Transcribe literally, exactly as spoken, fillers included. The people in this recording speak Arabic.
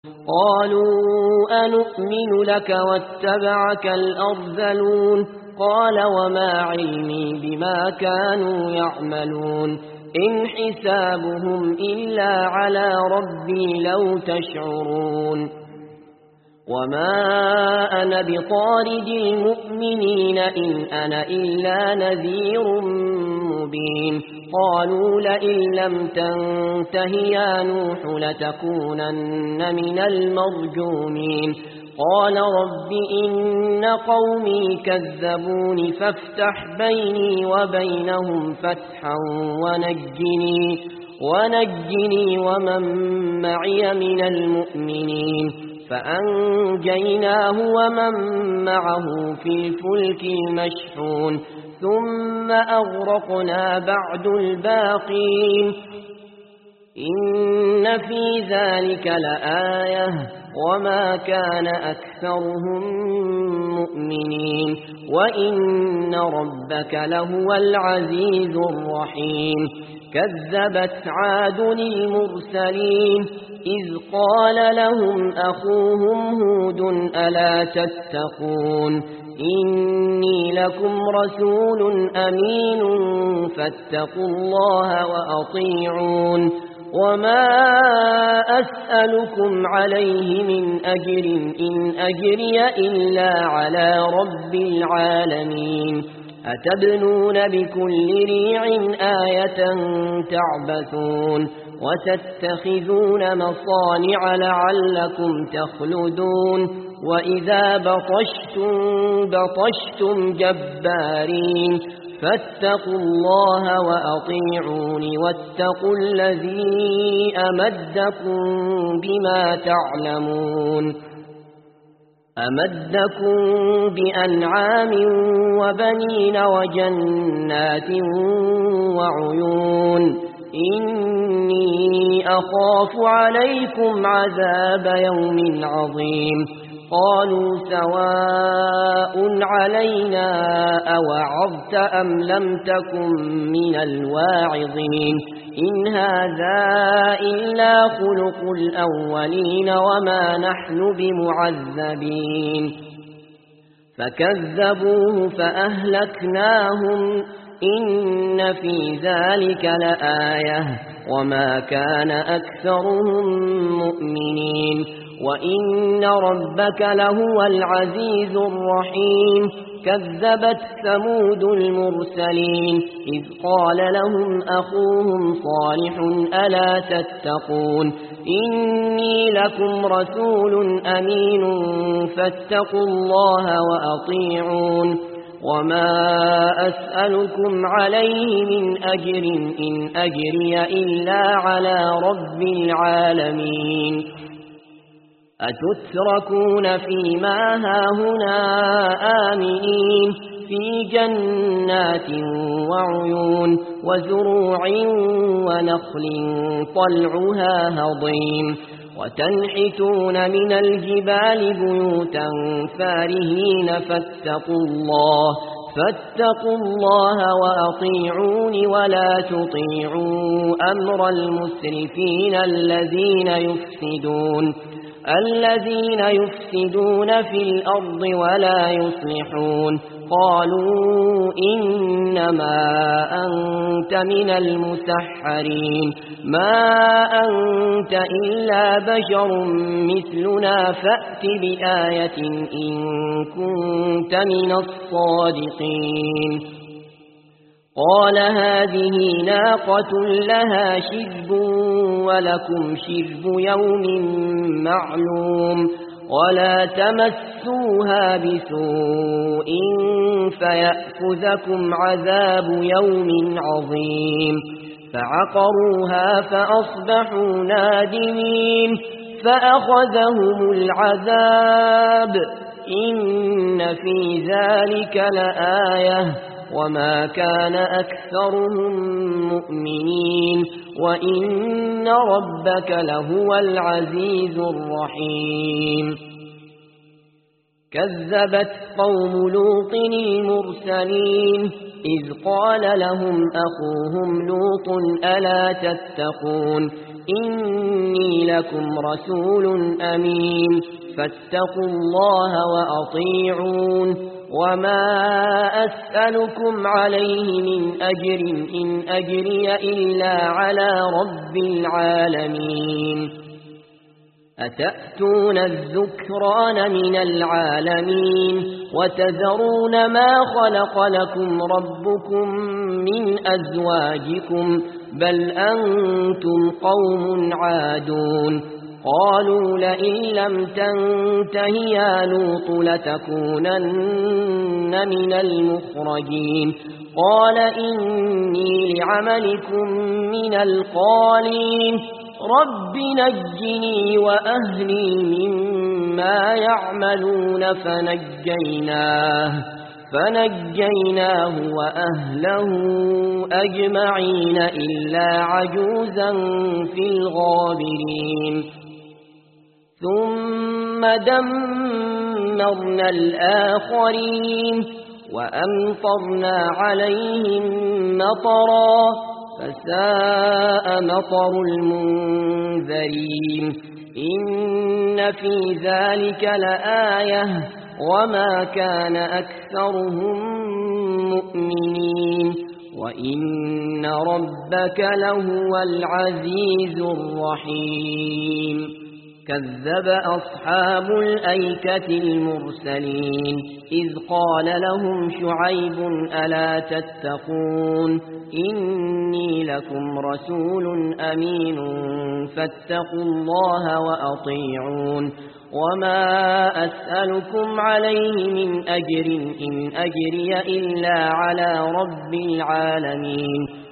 قالوا أنؤمن لك واتبعك الأرذلون قال وما علمي بما كانوا يعملون إن حسابهم إلا على ربي لو تشعرون وما أنا بطارد المؤمنين إن أنا إلا نذير مبين قالوا لئن لم تنته يا نوح لتكونن من المرجومين قال رب إن قومي كذبوني فافتح بيني وبينهم فتحا ونجني, ونجني ومن معي من المؤمنين فأنجيناه ومن معه في الفلك المشحون ثم أغرقنا بعد الباقين إن في ذلك لآية وما كان أكثرهم مؤمنين وإن ربك لهو العزيز الرحيم كذبت عاد المرسلين إذ قال لهم أخوهم هود ألا تتقون إني لكم رسول أمين فاتقوا الله وأطيعون وما أسألكم عليه من أجر إن أجري إلا على رب العالمين أتبنون بكل ريع آية تعبثون وتتخذون مصانع لعلكم تخلدون وإذا بطشتم بطشتم جبارين فاتقوا الله وأطيعون واتقوا الذي أمدكم بما تعلمون أمدكم بأنعام وبنين وجنات وعيون إني أخاف عليكم عذاب يوم عظيم قالوا سواء علينا أوعظت أم لم تكن من الواعظين إن هذا إلا خلق الأولين وما نحن بمعذبين فكذبوه فأهلكناهم إن في ذلك لآية وما كان أكثرهم مؤمنين وإن ربك لهو العزيز الرحيم كذبت ثمود المرسلين إذ قال لهم أخوهم صالح ألا تتقون إني لكم رسول أمين فاتقوا الله وأطيعون وما أسألكم عليه من أجر إن أجري إلا على رب العالمين أتتركون فيما هاهنا آمنين في جنات وعيون وزروع ونخل طلعها هضيم وتنحتون من الجبال بيوتا فارهين فاتقوا الله فاتقوا الله وأطيعون ولا تطيعوا أمر المسرفين الذين يفسدون الذين يفسدون في الأرض ولا يصلحون قالوا إنما أنت من المسحرين ما أنت إلا بشر مثلنا فأت بآية إن كنت من الصادقين قال هذه ناقة لها شرب ولكم شرب يوم معلوم ولا تمسوها بسوء فيأخذكم عذاب يوم عظيم فعقروها فأصبحوا نادمين فأخذهم العذاب إن في ذلك لآية وما كان أكثرهم مؤمنين وإن ربك لهو العزيز الرحيم كذبت قوم لوط المرسلين إذ قال لهم أخوهم لوط ألا تتقون إني لكم رسول أمين فاتقوا الله وأطيعون وما أسألكم عليه من أجر إن أجري إلا على رب العالمين أتأتون الذكران من العالمين وتذرون ما خلق لكم ربكم من أزواجكم بل أنتم قوم عادون قالوا لئن لم تنته يا لوط لتكونن من المخرجين قال إني لعملكم من القالين رب نجني وأهلي مما يعملون فنجيناه فنجيناه وأهله أجمعين إلا عجوزا في الغابرين ثم دمرنا الآخرين وأمطرنا عليهم مطرا فساء مطر المنذرين إن في ذلك لآية وما كان أكثرهم مؤمنين وإن ربك لهو العزيز الرحيم كذب أصحاب الأيكة المرسلين إذ قال لهم شعيب ألا تتقون إني لكم رسول أمين فاتقوا الله وأطيعون وما أسألكم عليه من أجر إن أجري إلا على رب العالمين